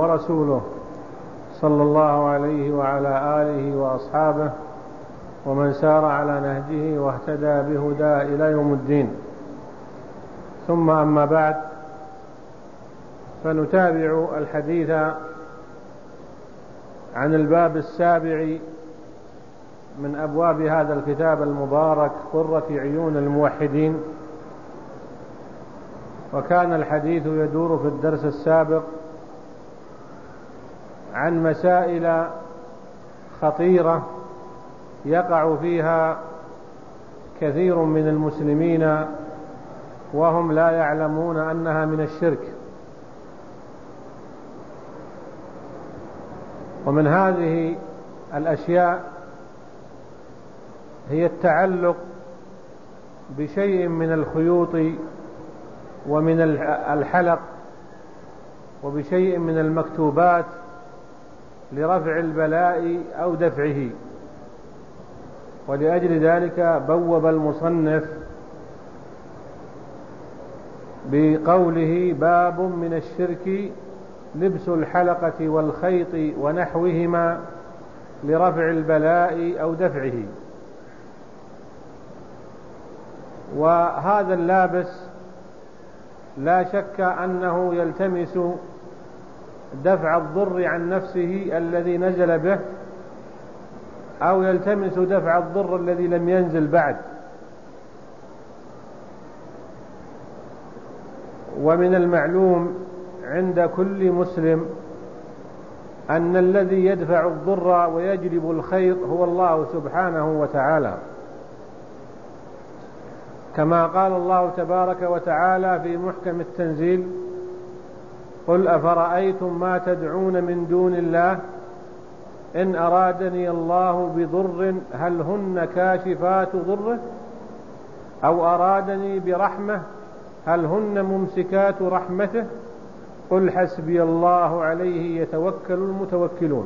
ورسوله صلى الله عليه وعلى آله وأصحابه ومن سار على نهجه واهتدى بهداه إلى يوم الدين. ثم أما بعد، فنتابع الحديث عن الباب السابع من أبواب هذا الكتاب المبارك قرة عيون الموحدين. وكان الحديث يدور في الدرس السابق عن مسائل خطيرة يقع فيها كثير من المسلمين وهم لا يعلمون أنها من الشرك. ومن هذه الأشياء هي التعلق بشيء من الخيوط ومن الحلق وبشيء من المكتوبات لرفع البلاء أو دفعه. ولأجل ذلك بوب المصنف بقوله: باب من الشرك لبس الحلقة والخيط ونحوهما لرفع البلاء أو دفعه. وهذا اللابس لا شك أنه يلتمس دفع الضر عن نفسه الذي نزل به، أو يلتمس دفع الضر الذي لم ينزل بعد. ومن المعلوم عند كل مسلم أن الذي يدفع الضر ويجلب الخير هو الله سبحانه وتعالى، كما قال الله تبارك وتعالى في محكم التنزيل: قل أفرأيتم ما تدعون من دون الله إن أرادني الله بضر هل هن كاشفات ضره أو أرادني برحمة هل هن ممسكات رحمته قل حسبي الله عليه يتوكل المتوكلون.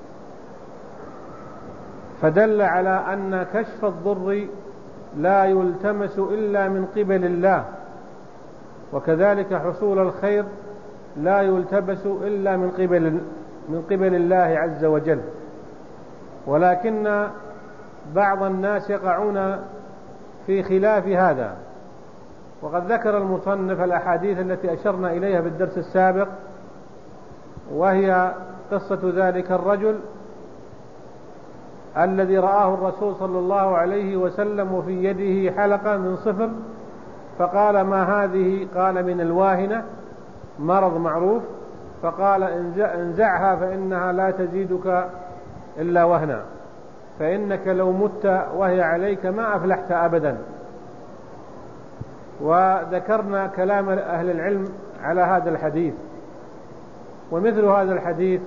فدل على أن كشف الضر لا يلتمس إلا من قبل الله، وكذلك حصول الخير لا يلتبس إلا من قبل الله عز وجل. ولكن بعض الناس يقعون في خلاف هذا. وقد ذكر المصنف الأحاديث التي أشرنا إليها في الدرس السابق، وهي قصة ذلك الرجل الذي رآه الرسول صلى الله عليه وسلم وفي يده حلقة من صفر، فقال: ما هذه؟ قال: من الواهنة، مرض معروف. فقال: انزعها فإنها لا تزيدك إلا وهنا، فإنك لو مت وهي عليك ما أفلحت أبدا. وذكرنا كلام أهل العلم على هذا الحديث. ومثل هذا الحديث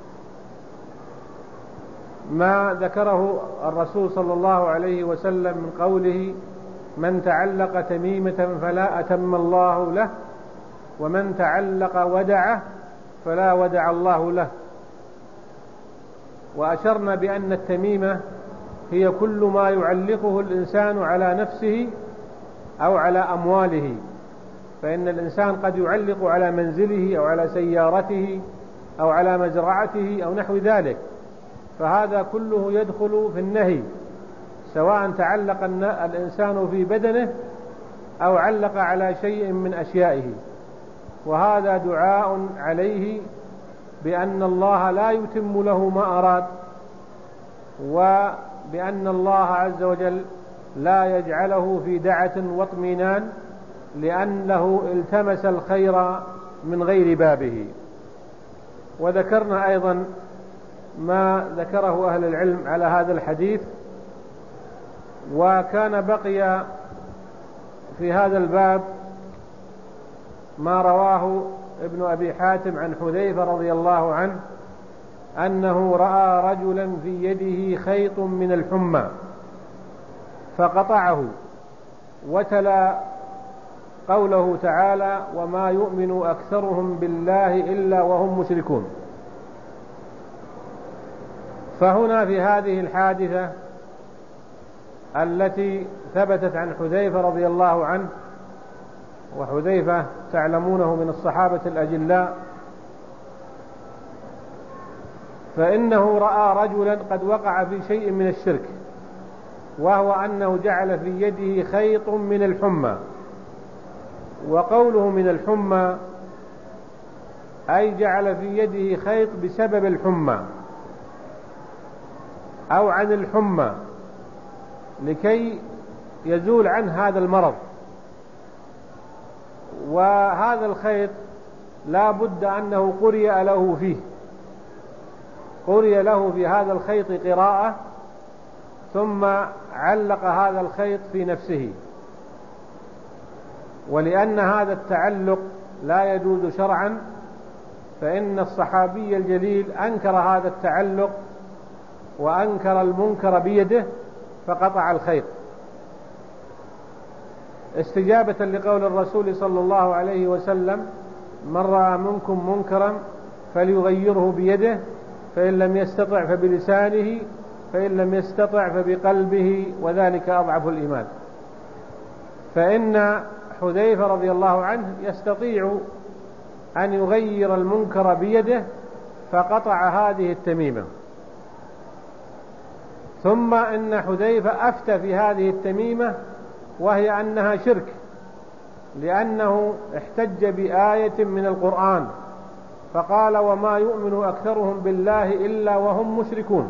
ما ذكره الرسول صلى الله عليه وسلم من قوله: من تعلق تميمة فلا أتم الله له، ومن تعلق ودعه فلا ودع الله له. وأشرنا بأن التميمة هي كل ما يعلقه الإنسان على نفسه أو على أمواله، فإن الإنسان قد يعلق على منزله أو على سيارته أو على مزرعته أو نحو ذلك، فهذا كله يدخل في النهي، سواء تعلق الإنسان في بدنه أو علق على شيء من أشيائه. وهذا دعاء عليه بأن الله لا يتم له ما أراد، وبأن الله عز وجل لا يجعله في دعة واطمئنان، لأنه التمس الخير من غير بابه. وذكرنا أيضا ما ذكره أهل العلم على هذا الحديث. وكان بقي في هذا الباب ما رواه ابن أبي حاتم عن حذيفة رضي الله عنه أنه رأى رجلا في يده خيط من الحمى فقطعه، وتلا قوله تعالى: وما يؤمن أكثرهم بالله إلا وهم مشركون. فهنا في هذه الحادثة التي ثبتت عن حذيفة رضي الله عنه، وحذيفة تعلمونه من الصحابة الأجلاء، فإنه رأى رجلا قد وقع في شيء من الشرك، وهو أنه جعل في يده خيط من الحمى. وقوله من الحمى أي جعل في يده خيط بسبب الحمى أو عن الحمى لكي يزول عنه هذا المرض. وهذا الخيط لا بد أنه قرئ له فيه، قرئ له في هذا الخيط قراءة، ثم علق هذا الخيط في نفسه. ولأن هذا التعلق لا يجوز شرعا، فإن الصحابي الجليل أنكر هذا التعلق وأنكر المنكر بيده فقطع الخيط استجابة لقول الرسول صلى الله عليه وسلم: من رأى منكم منكرا فليغيره بيده، فإن لم يستطع فبلسانه، فإن لم يستطع فبقلبه، وذلك أضعف الإيمان. فإن حذيفة رضي الله عنه يستطيع أن يغير المنكر بيده، فقطع هذه التميمة. ثم إن حذيفة أفتى في هذه التميمة وهي أنها شرك، لأنه احتج بآية من القرآن فقال: وما يؤمن أكثرهم بالله إلا وهم مشركون.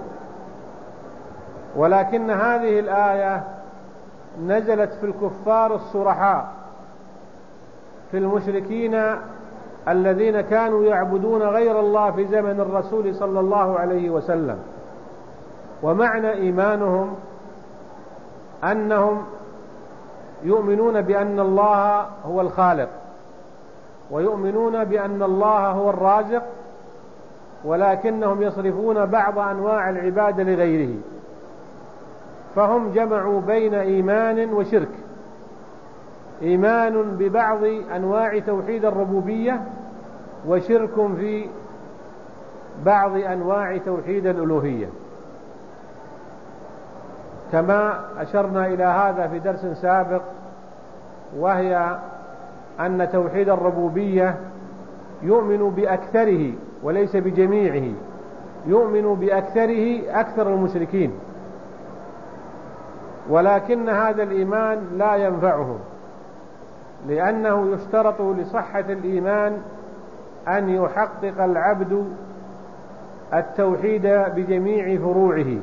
ولكن هذه الآية نزلت في الكفار الصرحاء، في المشركين الذين كانوا يعبدون غير الله في زمن الرسول صلى الله عليه وسلم. ومعنى إيمانهم أنهم يؤمنون بأن الله هو الخالق، ويؤمنون بأن الله هو الرازق، ولكنهم يصرفون بعض أنواع العبادة لغيره. فهم جمعوا بين إيمان وشرك، إيمان ببعض أنواع توحيد الربوبية، وشرك في بعض أنواع توحيد الألوهية، كما أشرنا إلى هذا في درس سابق، وهي أن توحيد الربوبية يؤمن بأكثره وليس بجميعه، يؤمن بأكثره أكثر المشركين، ولكن هذا الإيمان لا ينفعهم، لأنه يشترط لصحة الإيمان أن يحقق العبد التوحيد بجميع فروعه،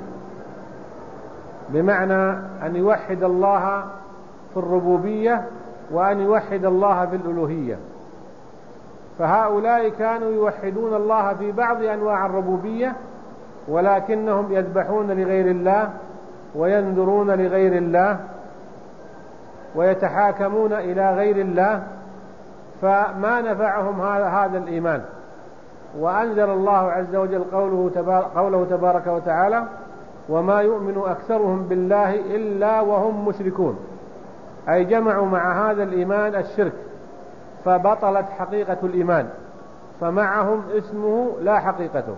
بمعنى أن يوحد الله في الربوبية وأن يوحد الله في الألوهية. فهؤلاء كانوا يوحدون الله في بعض أنواع الربوبية، ولكنهم يذبحون لغير الله وينذرون لغير الله ويتحاكمون إلى غير الله، فما نفعهم هذا الإيمان. وأنزل الله عز وجل قوله تبارك وتعالى: وما يؤمن أكثرهم بالله إلا وهم مشركون، أي جمعوا مع هذا الإيمان الشرك، فبطلت حقيقة الإيمان، فمعهم اسمه لا حقيقته.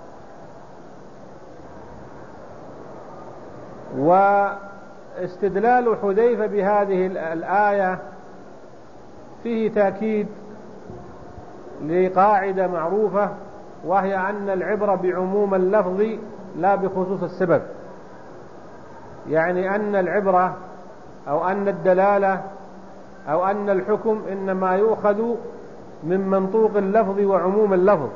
واستدلال حذيفة بهذه الآية فيه تأكيد لقاعدة معروفة، وهي أن العبرة بعموم اللفظ لا بخصوص السبب. يعني أن العبرة أو أن الدلالة أو أن الحكم إنما يؤخذ من منطوق اللفظ وعموم اللفظ.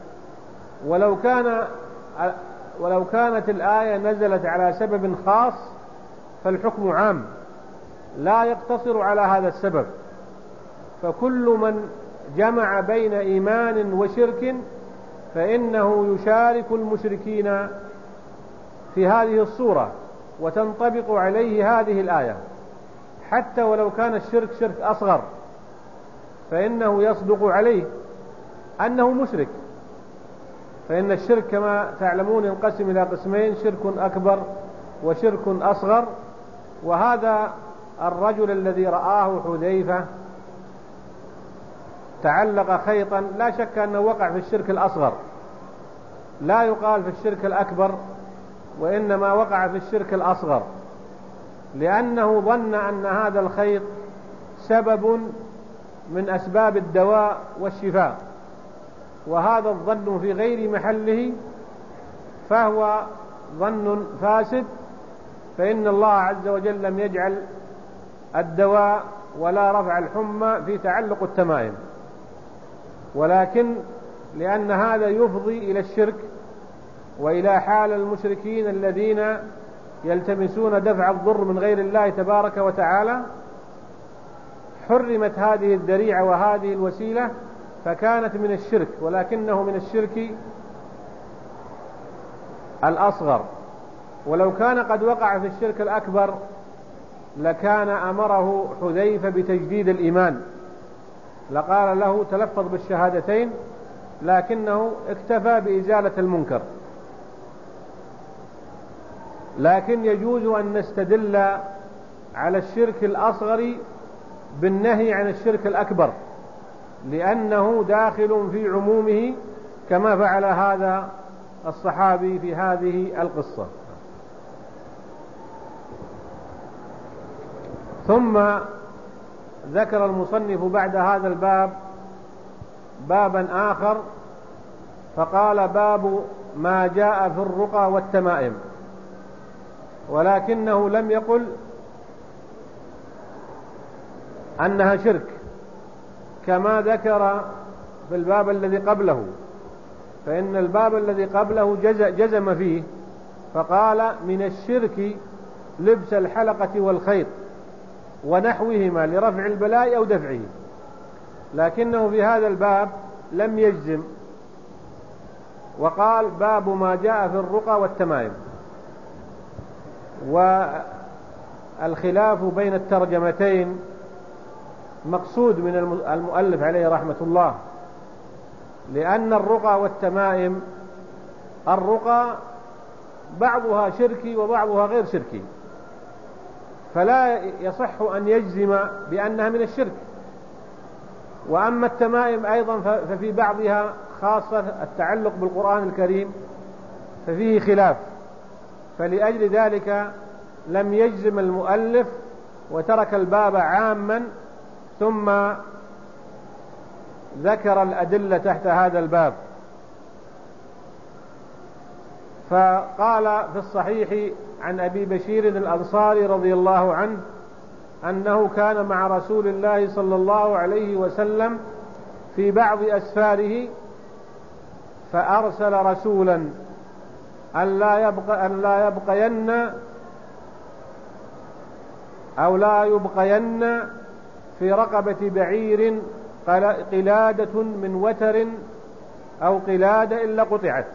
ولو كانت الآية نزلت على سبب خاص فالحكم عام لا يقتصر على هذا السبب. فكل من جمع بين إيمان وشرك فإنه يشارك المشركين في هذه الصورة، وتنطبق عليه هذه الآية، حتى ولو كان الشرك شرك أصغر فإنه يصدق عليه أنه مشرك. فإن الشرك كما تعلمون ينقسم إلى قسمين: شرك أكبر وشرك أصغر. وهذا الرجل الذي رآه حذيفة تعلق خيطا، لا شك أنه وقع في الشرك الأصغر، لا يقال في الشرك الأكبر، وإنما وقع في الشرك الأصغر، لأنه ظن أن هذا الخيط سبب من أسباب الدواء والشفاء، وهذا الظن في غير محله، فهو ظن فاسد، فإن الله عز وجل لم يجعل الدواء ولا رفع الحمى في تعلق التمائم، ولكن لأن هذا يفضي إلى الشرك وإلى حال المشركين الذين يلتمسون دفع الضر من غير الله تبارك وتعالى، حرمت هذه الذريعة وهذه الوسيلة، فكانت من الشرك، ولكنه من الشرك الأصغر. ولو كان قد وقع في الشرك الأكبر لكان أمره حذيفة بتجديد الإيمان، لقال له تلفظ بالشهادتين، لكنه اكتفى بإزالة المنكر. لكن يجوز أن نستدل على الشرك الأصغر بالنهي عن الشرك الأكبر، لأنه داخل في عمومه كما فعل هذا الصحابي في هذه القصة. ثم ذكر المصنف بعد هذا الباب بابا آخر، فقال باب ما جاء في الرقى والتمائم، ولكنه لم يقل أنها شرك كما ذكر في الباب الذي قبله، فإن الباب الذي قبله جزم فيه فقال من الشرك لبس الحلقة والخيط ونحوهما لرفع البلاء أو دفعه، لكنه في هذا الباب لم يجزم، وقال باب ما جاء في الرقى والتمائم. والخلاف بين الترجمتين مقصود من المؤلف عليه رحمة الله، لأن الرقى والتمائم، الرقى بعضها شركي وبعضها غير شركي، فلا يصح أن يجزم بأنها من الشرك. وأما التمائم أيضا ففي بعضها خاصة التعلق بالقرآن الكريم ففيه خلاف، فلأجل ذلك لم يجزم المؤلف وترك الباب عاما، ثم ذكر الأدلة تحت هذا الباب. فقال في الصحيح عن أبي بشير الأنصاري رضي الله عنه أنه كان مع رسول الله صلى الله عليه وسلم في بعض أسفاره، فأرسل رسولا أن لا يبقين في رقبة بعير قلادة من وتر أو قلادة إلا قطعت.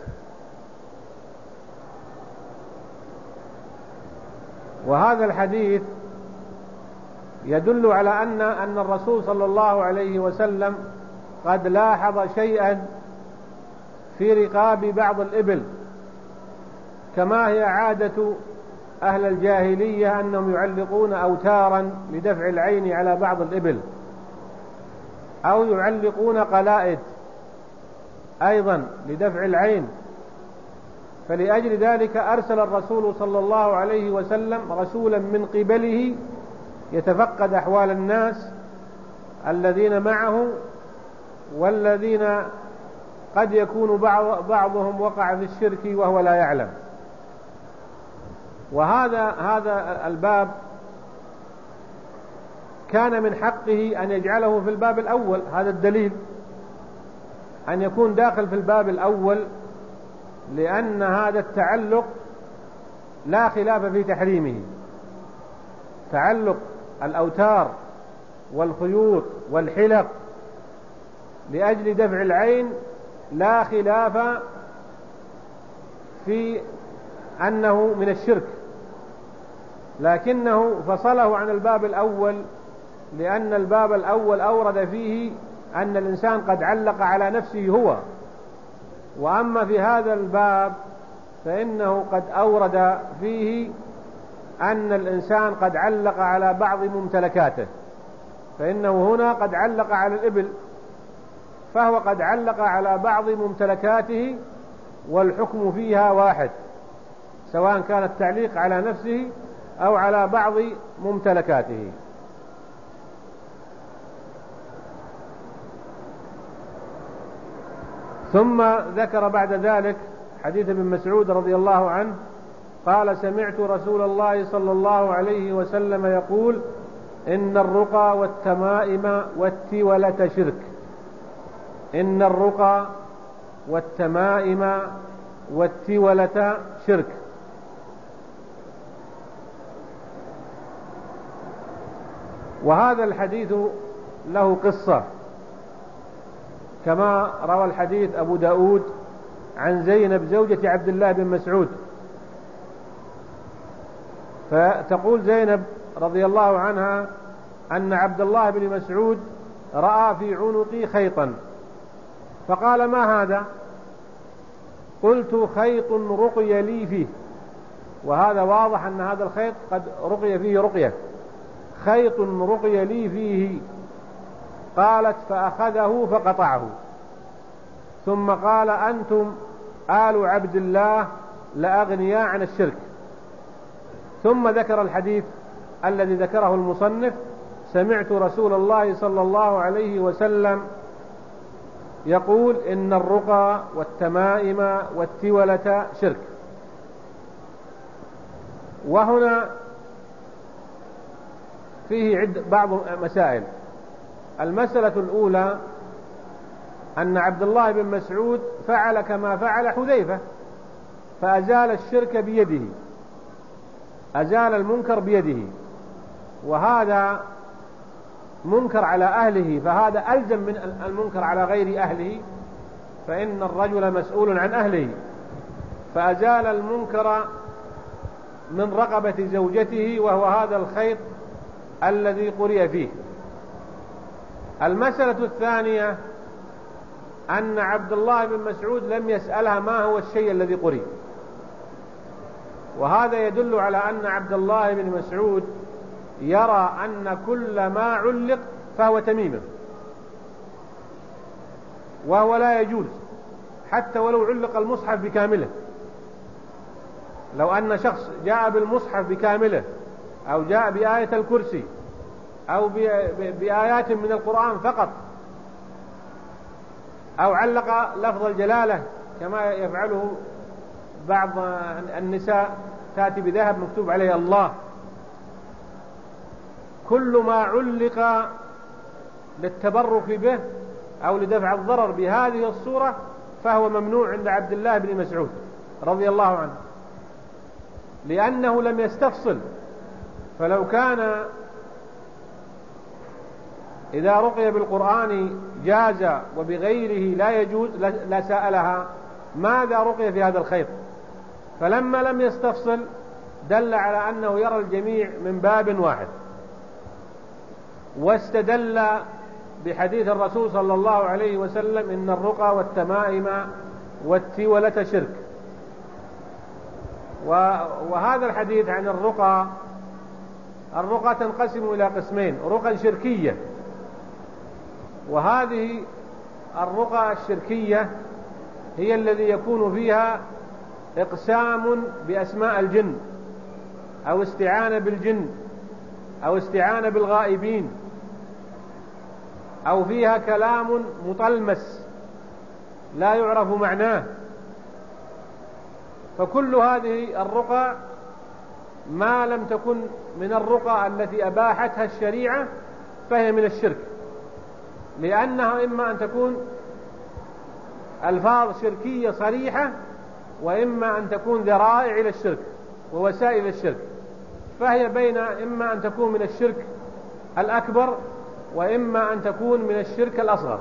وهذا الحديث يدل على أن الرسول صلى الله عليه وسلم قد لاحظ شيئا في رقاب بعض الإبل، كما هي عادة أهل الجاهلية أنهم يعلقون أوتارا لدفع العين على بعض الإبل، أو يعلقون قلائد أيضا لدفع العين. فلأجل ذلك أرسل الرسول صلى الله عليه وسلم رسولا من قبله يتفقد أحوال الناس الذين معه، والذين قد يكون بعضهم وقع في الشرك وهو لا يعلم. وهذا الباب كان من حقه أن يجعله في الباب الأول، هذا الدليل أن يكون داخل في الباب الأول، لأن هذا التعلق لا خلاف في تحريمه. تعلق الأوتار والخيوط والحلق لأجل دفع العين لا خلاف في أنه من الشرك، لكنه فصله عن الباب الأول، لأن الباب الأول أورد فيه أن الإنسان قد علق على نفسه هو، وأما في هذا الباب فإنه قد أورد فيه أن الإنسان قد علق على بعض ممتلكاته، فإنه هنا قد علق على الإبل، فهو قد علق على بعض ممتلكاته، والحكم فيها واحد، سواء كان التعليق على نفسه أو على بعض ممتلكاته. ثم ذكر بعد ذلك حديث ابن مسعود رضي الله عنه قال: سمعت رسول الله صلى الله عليه وسلم يقول: إن الرقى والتمائم والتولة شرك. إن الرقى والتمائم والتولة شرك. وهذا الحديث له قصة، كما روى الحديث أبو داود عن زينب زوجة عبد الله بن مسعود، فتقول زينب رضي الله عنها أن عبد الله بن مسعود رأى في عنقي خيطا فقال: ما هذا؟ قلت: خيط رقي لي فيه. وهذا واضح أن هذا الخيط قد رقي فيه رقية. خيط رقي لي فيه. قالت: فأخذه فقطعه، ثم قال: أنتم آل عبد الله لأغنياء عن الشرك. ثم ذكر الحديث الذي ذكره المصنف: سمعت رسول الله صلى الله عليه وسلم يقول: إن الرقى والتمائم والتولة شرك. وهنا فيه بعض مسائل. المسألة الأولى أن عبد الله بن مسعود فعل كما فعل حذيفة، فأزال الشرك بيده، أزال المنكر بيده، وهذا منكر على أهله، فهذا ألزم من المنكر على غير أهله، فإن الرجل مسؤول عن أهله، فأزال المنكر من رقبة زوجته، وهو هذا الخيط الذي قرئ فيه. المسألة الثانية أن عبد الله بن مسعود لم يسألها ما هو الشيء الذي قرئ، وهذا يدل على أن عبد الله بن مسعود يرى أن كل ما علق فهو تميمة، وهو لا يجوز حتى ولو علق المصحف بكامله. لو أن شخص جاء بالمصحف بكامله، أو جاء بآية الكرسي، أو بآيات من القرآن فقط، أو علق لفظ الجلالة كما يفعله بعض النساء، تأتي بذهب مكتوب عليه الله، كل ما علق للتبرك به أو لدفع الضرر بهذه الصورة فهو ممنوع عند عبد الله بن مسعود رضي الله عنه، لأنه لم يستفصل. فلو كان إذا رقي بالقرآن جاز وبغيره لا يجوز لسألها ماذا رقي في هذا الخيط، فلما لم يستفصل دل على أنه يرى الجميع من باب واحد، واستدل بحديث الرسول صلى الله عليه وسلم: إن الرقى والتمائم والتولة شرك. وهذا الحديث عن الرقى تنقسم إلى قسمين: رقى شركية، وهذه الرقى الشركية هي الذي يكون فيها إقسام بأسماء الجن، أو استعانة بالجن، أو استعانة بالغائبين، أو فيها كلام مطلمس لا يعرف معناه. فكل هذه الرقى ما لم تكن من الرقى التي أباحتها الشريعة فهي من الشرك، لأنها إما أن تكون ألفاظ شركية صريحة، وإما أن تكون ذرائع إلى الشرك ووسائل الشرك، فهي بين إما أن تكون من الشرك الأكبر وإما أن تكون من الشرك الأصغر.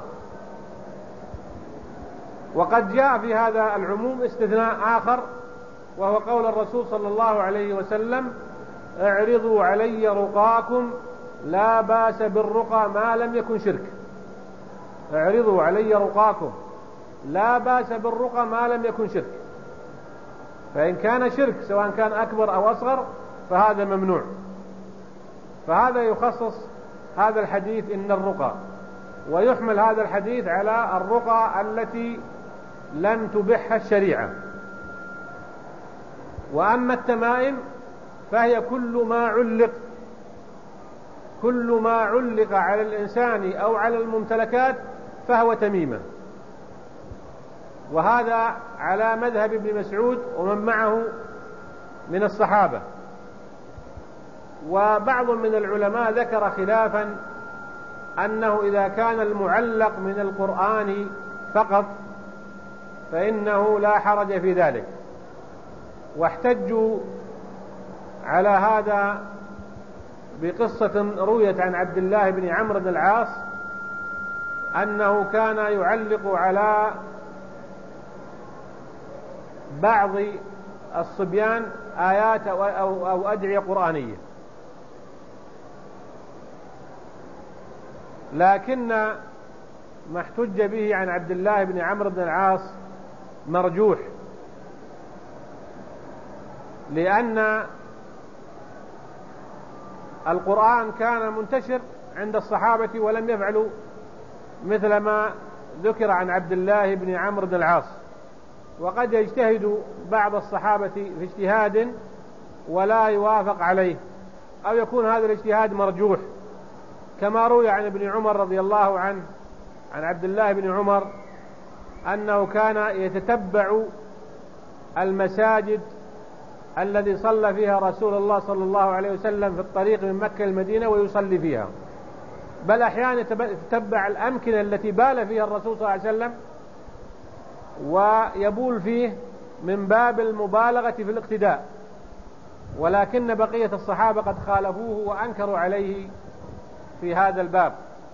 وقد جاء في هذا العموم استثناء آخر، وهو قول الرسول صلى الله عليه وسلم: اعرضوا علي رقاكم لا باس بالرقى ما لم يكن شرك. اعرضوا علي رقاكم لا باس بالرقى ما لم يكن شرك. فإن كان شرك سواء كان أكبر أو أصغر فهذا ممنوع. فهذا يخصص هذا الحديث إن الرقى، ويحمل هذا الحديث على الرقى التي لم تبحها الشريعة. وأما التمائم فهي كل ما علق على الإنسان أو على الممتلكات فهو تميمة. وهذا على مذهب ابن مسعود ومن معه من الصحابة. وبعض من العلماء ذكر خلافا أنه إذا كان المعلق من القرآن فقط فإنه لا حرج في ذلك، واحتجوا على هذا بقصة رويت عن عبد الله بن عمرو بن العاص أنه كان يعلق على بعض الصبيان آيات أو أدعية قرآنية، لكن ما احتج به عن عبد الله بن عمرو بن العاص مرجوح، لأن القرآن كان منتشر عند الصحابة ولم يفعلوا مثل ما ذكر عن عبد الله بن عمرو بن العاص. وقد يجتهد بعض الصحابة في اجتهاد ولا يوافق عليه، أو يكون هذا الاجتهاد مرجوح، كما روي عن ابن عمر رضي الله عنه عن عبد الله بن عمر أنه كان يتتبع المساجد الذي صلى فيها رسول الله صلى الله عليه وسلم في الطريق من مكة المدينة ويصلي فيها، بل أحيانا يتتبع الأمكنة التي بال فيها الرسول صلى الله عليه وسلم ويبول فيه من باب المبالغة في الاقتداء، ولكن بقية الصحابة قد خالفوه وأنكروا عليه في هذا الباب،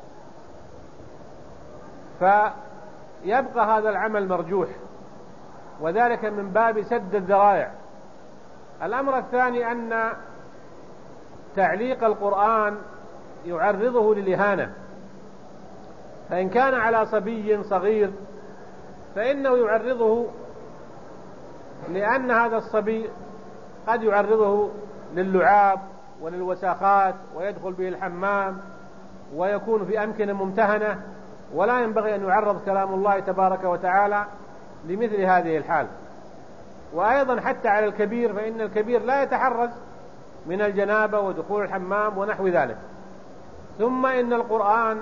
فيبقى هذا العمل مرجوح، وذلك من باب سد الذرائع. الأمر الثاني أن تعليق القرآن يعرضه للإهانة، فإن كان على صبي صغير فإنه يعرضه لأن هذا الصبي قد يعرضه للعاب وللوساخات ويدخل به الحمام ويكون في أمكنة ممتهنة، ولا ينبغي أن يعرض كلام الله تبارك وتعالى لمثل هذه الحال. وأيضا حتى على الكبير، فإن الكبير لا يتحرز من الجنابة ودخول الحمام ونحو ذلك. ثم إن القرآن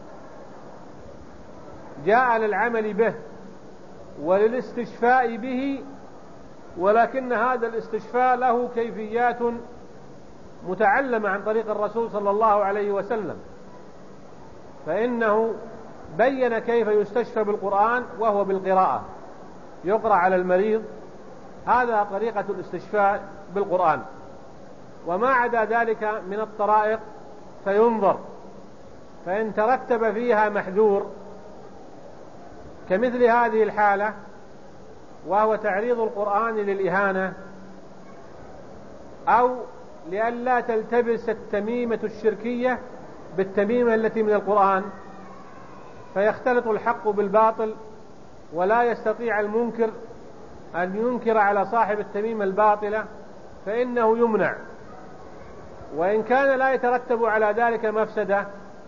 جاء للعمل به وللاستشفاء به، ولكن هذا الاستشفاء له كيفيات متعلمة عن طريق الرسول صلى الله عليه وسلم، فإنه بين كيف يستشفى بالقرآن وهو بالقراءة، يقرأ على المريض، هذا طريقة الاستشفاء بالقرآن. وما عدا ذلك من الطرائق فينظر، فإن ترتب فيها محذور كمثل هذه الحالة وهو تعريض القرآن للإهانة، أو لئلا تلتبس التميمة الشركية بالتميمة التي من القرآن فيختلط الحق بالباطل، ولا يستطيع المنكر أن ينكر على صاحب التميمة الباطلة، فإنه يمنع، وإن كان لا يترتب على ذلك مفسدة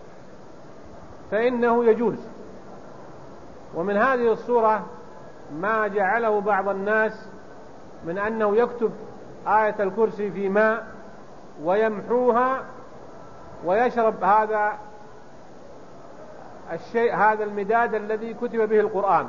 فإنه يجوز. ومن هذه الصورة ما جعله بعض الناس من أنه يكتب آية الكرسي في ماء ويمحوها ويشرب هذا الشيء، هذا المداد الذي كتب به القرآن،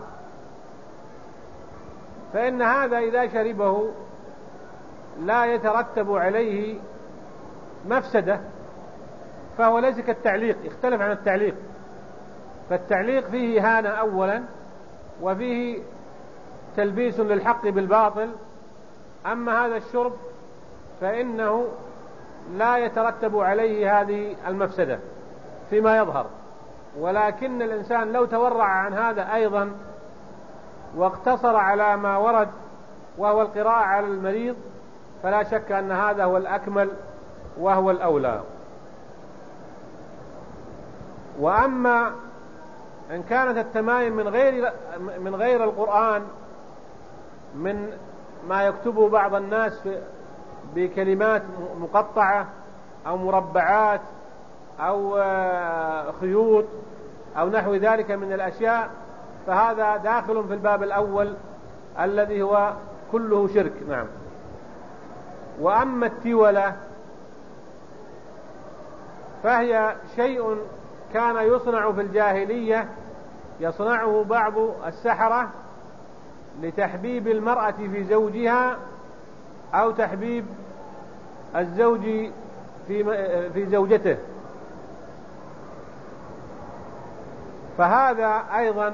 فإن هذا إذا شربه لا يترتب عليه مفسدة، فهو ليس كالتعليق، يختلف عن التعليق. فالتعليق فيه إهانة أولا، وفيه تلبيس للحق بالباطل. أما هذا الشرب فإنه لا يترتب عليه هذه المفسدة فيما يظهر، ولكن الإنسان لو تورع عن هذا أيضا واقتصر على ما ورد وهو القراءة على المريض فلا شك أن هذا هو الأكمل وهو الأولى. وأما إن كانت التمائم من غير القرآن، من ما يكتبه بعض الناس بكلمات مقطعة أو مربعات أو خيوط أو نحو ذلك من الأشياء، فهذا داخل في الباب الأول الذي هو كله شرك. نعم. وأما التولة فهي شيء كان يصنع في الجاهلية، يصنعه بعض السحرة لتحبيب المرأة في زوجها أو تحبيب الزوج في زوجته. فهذا أيضا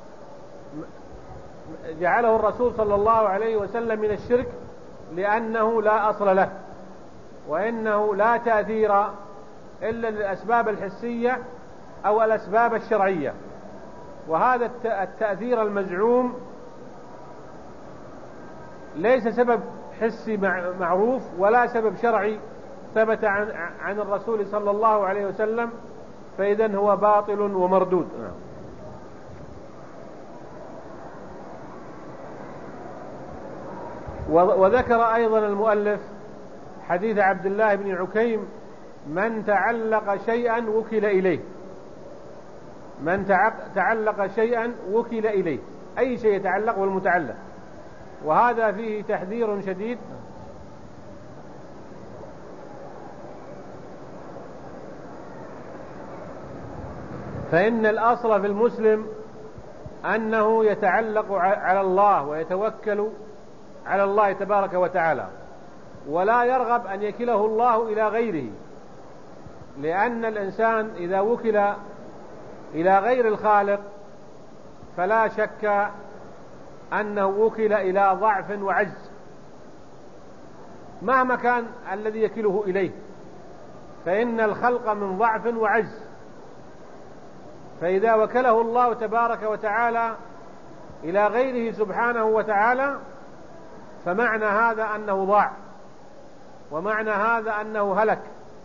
جعله الرسول صلى الله عليه وسلم من الشرك، لأنه لا أصل له، وإنه لا تأثير إلا للأسباب الحسية أو الأسباب الشرعية. وهذا التأثير المزعوم ليس سبب حسي معروف ولا سبب شرعي ثبت عن الرسول صلى الله عليه وسلم، فإذن هو باطل ومردود. وذكر أيضا المؤلف حديث عبد الله بن عكيم: من تعلق شيئا وكل إليه. من تعلق شيئا وكل إليه، أي شيء يتعلق والمتعلق. وهذا فيه تحذير شديد فإن الأصل في المسلم أنه يتعلق على الله ويتوكل على الله تبارك وتعالى، ولا يرغب أن يكله الله إلى غيره، لأن الإنسان إذا وكل إلى غير الخالق فلا شك أنه وكل إلى ضعف وعجز مهما كان الذي يكله إليه، فإن الخلق من ضعف وعجز. فإذا وكله الله تبارك وتعالى إلى غيره سبحانه وتعالى فمعنى هذا أنه ضاع، ومعنى هذا أنه هلك،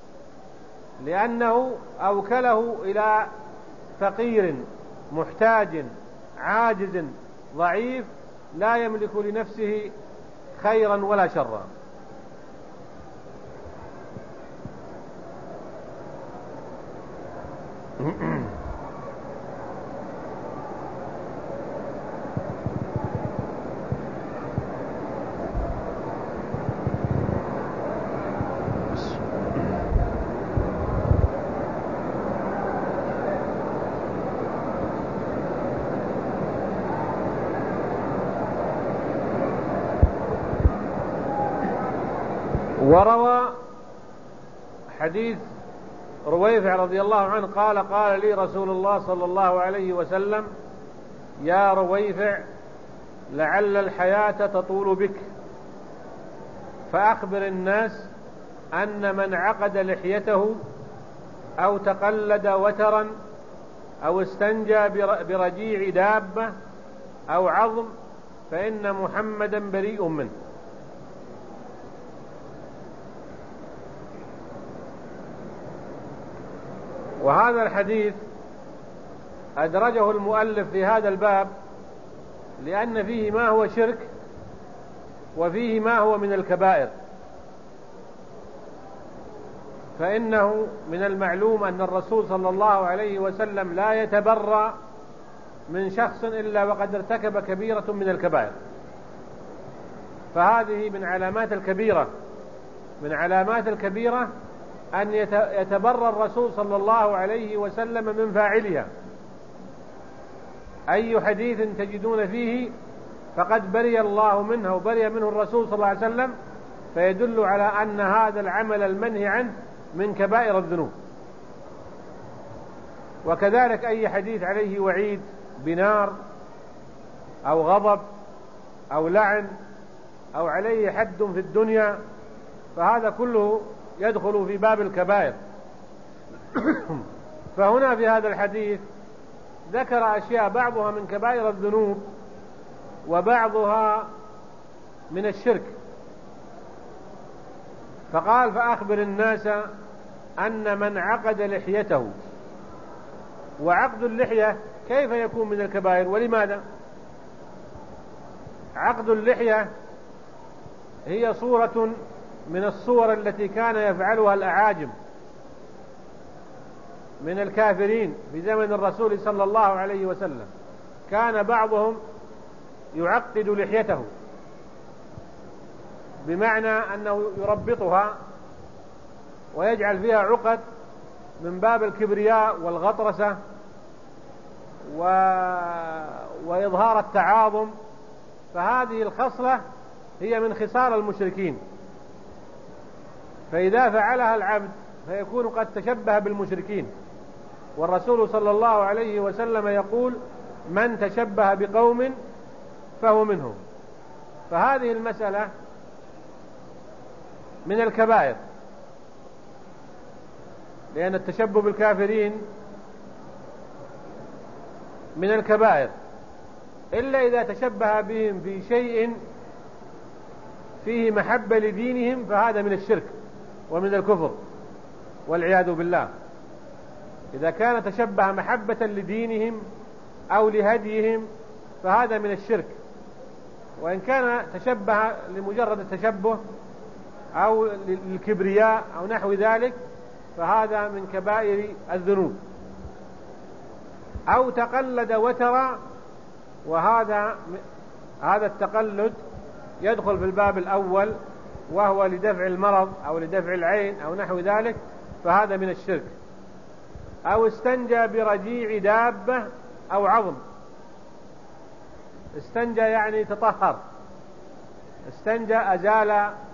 لأنه أوكله إلى فقير محتاج عاجز ضعيف لا يملك لنفسه خيرا ولا شرا. وروى حديث رويفع رضي الله عنه قال: قال لي رسول الله صلى الله عليه وسلم: يا رويفع، لعل الحياة تطول بك، فأخبر الناس أن من عقد لحيته أو تقلد وترا أو استنجى برجيع دابة أو عظم فإن محمدا بريء منه. وهذا الحديث أدرجه المؤلف في هذا الباب لأن فيه ما هو شرك وفيه ما هو من الكبائر. فإنه من المعلوم أن الرسول صلى الله عليه وسلم لا يتبرأ من شخص إلا وقد ارتكب كبيرة من الكبائر، فهذه من علامات الكبيرة، من علامات الكبيرة أن يتبرأ الرسول صلى الله عليه وسلم من فاعلها. أي حديث تجدون فيه فقد برئ الله منه وبرئ منه الرسول صلى الله عليه وسلم، فيدل على أن هذا العمل المنهي عنه من كبائر الذنوب. وكذلك أي حديث عليه وعيد بنار أو غضب أو لعن أو عليه حد في الدنيا فهذا كله يدخل في باب الكبائر. فهنا في هذا الحديث ذكر أشياء بعضها من كبائر الذنوب وبعضها من الشرك، فقال: فأخبر الناس أن من عقد لحيته. وعقد اللحية كيف يكون من الكبائر ولماذا؟ عقد اللحية هي صورة من الصور التي كان يفعلها الأعاجم من الكافرين في زمن الرسول صلى الله عليه وسلم. كان بعضهم يعقد لحيته بمعنى أنه يربطها ويجعل فيها عقد من باب الكبرياء والغطرسة وإظهار التعاظم فهذه الخصلة هي من خصال المشركين، فإذا فعلها العبد فيكون قد تشبه بالمشركين. والرسول صلى الله عليه وسلم يقول: من تشبه بقوم فهو منهم. فهذه المسألة من الكبائر، لأن التشبه بالكافرين من الكبائر، إلا إذا تشبه بهم في شيء فيه محبة لدينهم، فهذا من الشرك ومن الكفر والعياذ بالله. إذا كان تشبه محبة لدينهم أو لهديهم فهذا من الشرك، وإن كان تشبه لمجرد التشبه أو للكبرياء أو نحو ذلك فهذا من كبائر الذنوب. أو تقلد وترى، وهذا التقلد يدخل في الباب الأول، وهو لدفع المرض أو لدفع العين أو نحو ذلك، فهذا من الشرك. أو استنجى برجيع دابة أو عظم. استنجى يعني تطهر، استنجى أزال